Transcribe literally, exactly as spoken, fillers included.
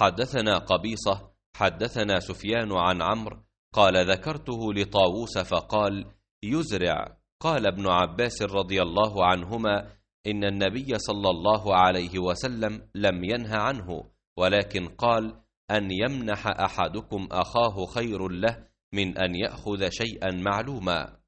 حدثنا قبيصة حدثنا سفيان عن عمرو قال ذكرته لطاووس فقال يزرع. قال ابن عباس رضي الله عنهما إن النبي صلى الله عليه وسلم لم ينه عنه، ولكن قال أن يمنح أحدكم أخاه خير له من أن يأخذ شيئا معلوما.